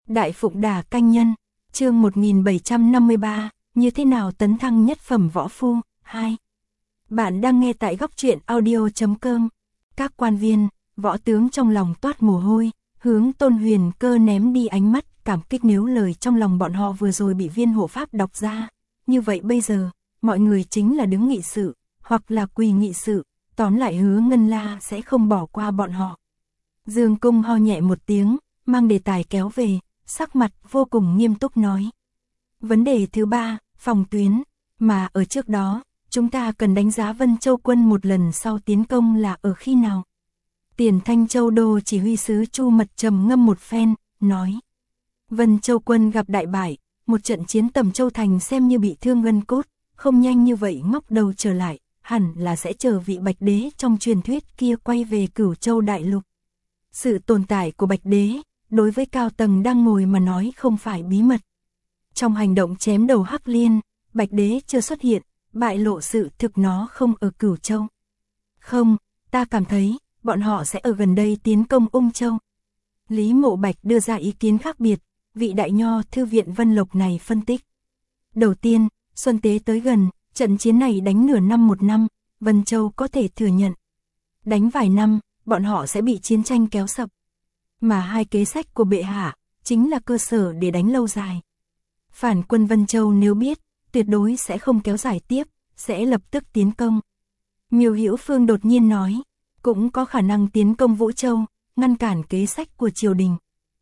Đại Phụng Đà Canh Nhân, chương 1753, như thế nào tấn thăng nhất phẩm võ phu, 2. Bạn đang nghe tại góc truyện audio.com. Các quan viên, võ tướng trong lòng toát mồ hôi, hướng Tôn Huyền Cơ ném đi ánh mắt cảm kích nếu lời trong lòng bọn họ vừa rồi bị viên hộ pháp đọc ra. Như vậy bây giờ, mọi người chính là đứng nghị sự, hoặc là quỳ nghị sự, tóm lại Hứa Ngân La sẽ không bỏ qua bọn họ. Dương Cung ho nhẹ một tiếng, mang đề tài kéo về, sắc mặt vô cùng nghiêm túc nói. Vấn đề thứ 3, phòng tuyến, mà ở trước đó, chúng ta cần đánh giá Vân Châu quân một lần sau tiến công là ở khi nào. Tiền Thanh Châu Đô chỉ huy sứ Chu Mật trầm ngâm một phen, nói. Vân Châu quân gặp đại bại, một trận chiến Tầm Châu Thành xem như bị thương gân cốt, không nhanh như vậy ngóc đầu trở lại, hẳn là sẽ chờ vị Bạch Đế trong truyền thuyết kia quay về Cửu Châu Đại Lục. Sự tồn tại của Bạch Đế, đối với cao tầng đang ngồi mà nói không phải bí mật. Trong hành động chém đầu Hắc Liên, Bạch Đế chưa xuất hiện, bại lộ sự thực nó không ở Cửu Châu. Không, ta cảm thấy, bọn họ sẽ ở gần đây tiến công Ung Châu. Lý Mộ Bạch đưa ra ý kiến khác biệt, vị đại nho thư viện Vân Lộc này phân tích. Đầu tiên, Xuân Tế tới gần, trận chiến này đánh nửa năm một năm, Vân Châu có thể thừa nhận. Đánh vài năm, bọn họ sẽ bị chiến tranh kéo sập. Mà hai kế sách của bệ hạ, chính là cơ sở để đánh lâu dài. Phản quân Vân Châu nếu biết, tuyệt đối sẽ không kéo dài tiếp, sẽ lập tức tiến công. Miêu Hữu Phương đột nhiên nói, cũng có khả năng tiến công Vũ Châu, ngăn cản kế sách của triều đình.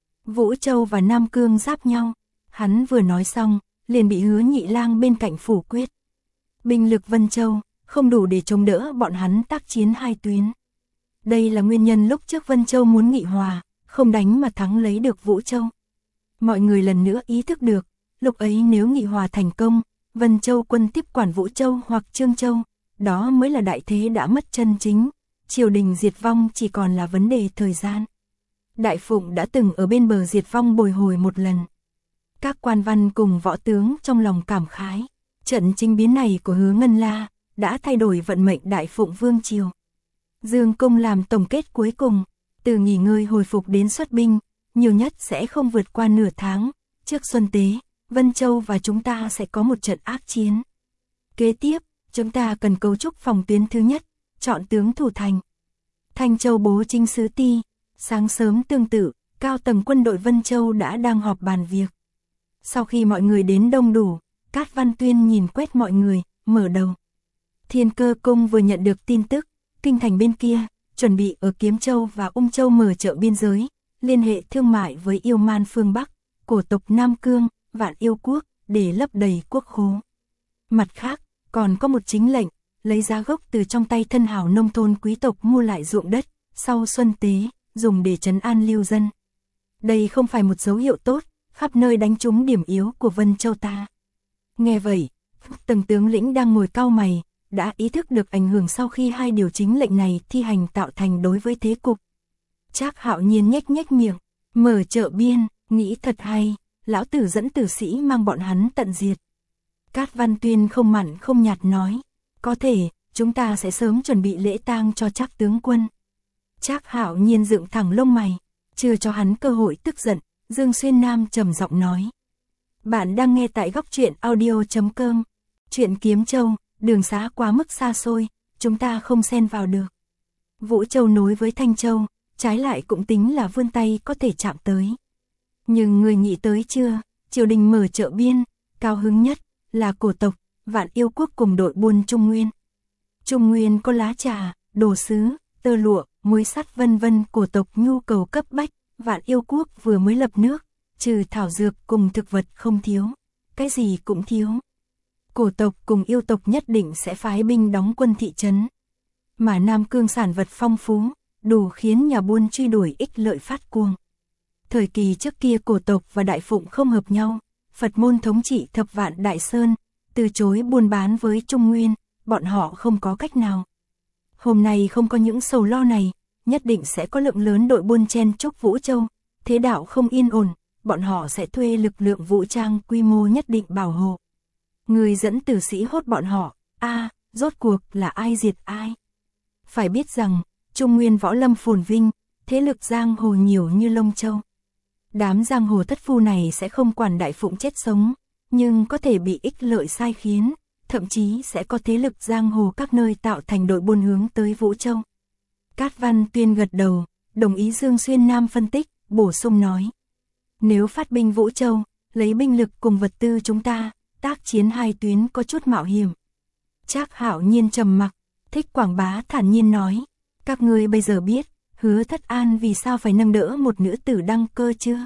Vũ Châu và Nam Cương giáp nhau, hắn vừa nói xong, liền bị Hứa Nhị Lang bên cạnh phủ quyết. Binh lực Vân Châu, không đủ để chống đỡ bọn hắn tác chiến hai tuyến. Đây là nguyên nhân lúc trước Vân Châu muốn nghị hòa, không đánh mà thắng lấy được Vũ Châu. Mọi người lần nữa ý thức được, lúc ấy nếu nghị hòa thành công, Vân Châu quân tiếp quản Vũ Châu hoặc Trương Châu, đó mới là đại thế đã mất chân chính, triều đình diệt vong chỉ còn là vấn đề thời gian. Đại Phụng đã từng ở bên bờ diệt vong bồi hồi một lần. Các quan văn cùng võ tướng trong lòng cảm khái, trận chinh biến này của Hứa Ngân La đã thay đổi vận mệnh Đại Phụng Vương triều. Dương Cung làm tổng kết cuối cùng, từ nghỉ ngơi hồi phục đến xuất binh, nhiều nhất sẽ không vượt qua nửa tháng, trước Xuân Tế, Vân Châu và chúng ta sẽ có một trận ác chiến. Kế tiếp, chúng ta cần cấu trúc phòng tuyến thứ nhất, chọn tướng thủ thành. Thanh Châu bố chính sứ ti, sáng sớm tương tự, cao tầng quân đội Vân Châu đã đang họp bàn việc. Sau khi mọi người đến đông đủ, Cát Văn Tuyên nhìn quét mọi người, mở đầu. Thiên Cơ Cung vừa nhận được tin tức, kinh thành bên kia, chuẩn bị ở Kiếm Châu và Ung Châu mở chợ biên giới, liên hệ thương mại với yêu man phương Bắc, cổ tộc Nam Cương, Vạn Yêu Quốc, để lấp đầy quốc khố. Mặt khác, còn có một chính lệnh, lấy giá gốc từ trong tay thân hào nông thôn quý tộc mua lại ruộng đất, sau Xuân Tế, dùng để trấn an lưu dân. Đây không phải một dấu hiệu tốt, khắp nơi đánh trúng điểm yếu của Vân Châu ta. Nghe vậy, tầng tướng lĩnh đang ngồi cau mày, đã ý thức được ảnh hưởng sau khi hai điều chính lệnh này thi hành tạo thành đối với thế cục. Trác Hạo Nhiên nhếch nhếch miệng, mở chợ biên, nghĩ thật hay, lão tử dẫn tử sĩ mang bọn hắn tận diệt. Cát Văn Tuyên không mặn không nhạt nói, có thể, chúng ta sẽ sớm chuẩn bị lễ tang cho Trác tướng quân. Trác Hạo Nhiên dựng thẳng lông mày, chưa cho hắn cơ hội tức giận, Dương Xuyên Nam trầm giọng nói. Bạn đang nghe tại góc truyện audio.com, chuyện Kiếm Châu, đường xá quá mức xa xôi, chúng ta không xen vào được. Vũ Châu nối với Thanh Châu, trái lại cũng tính là vươn tay có thể chạm tới. Nhưng người nghĩ tới chưa, triều đình mở chợ biên, cao hứng nhất là cổ tộc, Vạn Yêu Quốc cùng đội buôn Trung Nguyên. Trung Nguyên có lá trà, đồ sứ, tơ lụa, muối sắt vân vân, cổ tộc nhu cầu cấp bách, Vạn Yêu Quốc vừa mới lập nước, trừ thảo dược cùng thực vật không thiếu, cái gì cũng thiếu. Cổ tộc cùng yêu tộc nhất định sẽ phái binh đóng quân thị trấn. Mà Nam Cương sản vật phong phú, đủ khiến nhà buôn truy đuổi ích lợi phát cuồng. Thời kỳ trước kia cổ tộc và Đại Phụng không hợp nhau, Phật môn thống trị Thập Vạn Đại Sơn, từ chối buôn bán với Trung Nguyên, bọn họ không có cách nào. Hôm nay không có những sầu lo này, nhất định sẽ có lượng lớn đội buôn chen chúc Vũ Châu, thế đạo không yên ổn, bọn họ sẽ thuê lực lượng vũ trang quy mô nhất định bảo hộ. Người dẫn tử sĩ hốt bọn họ, rốt cuộc là ai diệt ai? Phải biết rằng, Trung Nguyên võ lâm phồn vinh, thế lực giang hồ nhiều như Lông Châu. Đám giang hồ thất phu này sẽ không quản Đại Phụng chết sống, nhưng có thể bị ích lợi sai khiến, thậm chí sẽ có thế lực giang hồ các nơi tạo thành đội buôn hướng tới Vũ Châu. Cát Văn Tuyên gật đầu, đồng ý Dương Xuyên Nam phân tích, bổ sung nói. Nếu phát binh Vũ Châu, lấy binh lực cùng vật tư chúng ta, tác chiến hai tuyến có chút mạo hiểm. Trác Hạo Nhiên trầm mặc, Thích Quảng Bá thản nhiên nói. Các ngươi bây giờ biết, Hứa Thất An vì sao phải nâng đỡ một nữ tử đăng cơ chưa?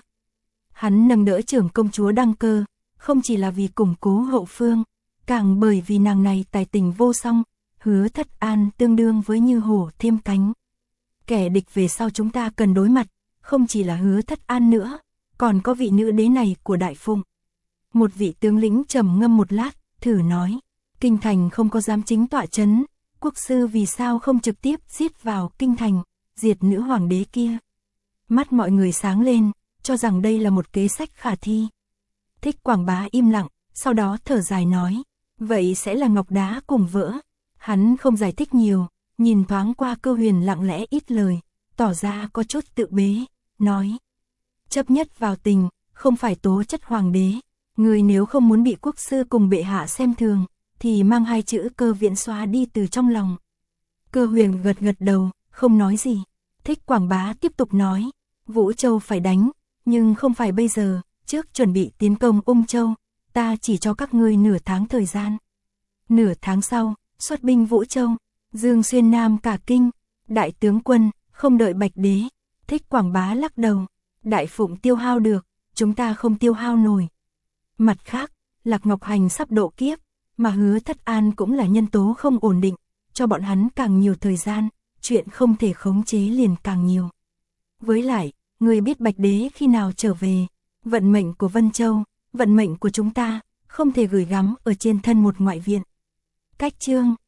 Hắn nâng đỡ trưởng công chúa đăng cơ, không chỉ là vì củng cố hậu phương, càng bởi vì nàng này tài tình vô song, Hứa Thất An tương đương với như hổ thêm cánh. Kẻ địch về sau chúng ta cần đối mặt, không chỉ là Hứa Thất An nữa, còn có vị nữ đế này của Đại Phụng. Một vị tướng lĩnh trầm ngâm một lát, thử nói, kinh thành không có giám chính tọa chấn, quốc sư vì sao không trực tiếp giết vào kinh thành, diệt nữ hoàng đế kia. Mắt mọi người sáng lên, cho rằng đây là một kế sách khả thi. Thích Quảng Bá im lặng, sau đó thở dài nói, vậy sẽ là ngọc đá cùng vỡ. Hắn không giải thích nhiều, nhìn thoáng qua Cơ Huyền lặng lẽ ít lời, tỏ ra có chút tự bế, nói. Chấp nhất vào tình, không phải tố chất hoàng đế. Người nếu không muốn bị quốc sư cùng bệ hạ xem thường, thì mang hai chữ Cơ Viễn xóa đi từ trong lòng. Cơ Huyền gật gật đầu, không nói gì. Thích Quảng Bá tiếp tục nói, Vũ Châu phải đánh, nhưng không phải bây giờ, trước chuẩn bị tiến công Ung Châu, ta chỉ cho các ngươi nửa tháng thời gian. Nửa tháng sau, xuất binh Vũ Châu, Dương Xuyên Nam cả kinh, đại tướng quân, không đợi Bạch Đế. Thích Quảng Bá lắc đầu, Đại Phụng tiêu hao được, chúng ta không tiêu hao nổi. Mặt khác, Lạc Ngọc Hành sắp độ kiếp, mà Hứa Thất An cũng là nhân tố không ổn định, cho bọn hắn càng nhiều thời gian, chuyện không thể khống chế liền càng nhiều. Với lại, người biết Bạch Đế khi nào trở về, vận mệnh của Vân Châu, vận mệnh của chúng ta, không thể gửi gắm ở trên thân một ngoại viện. Cách chương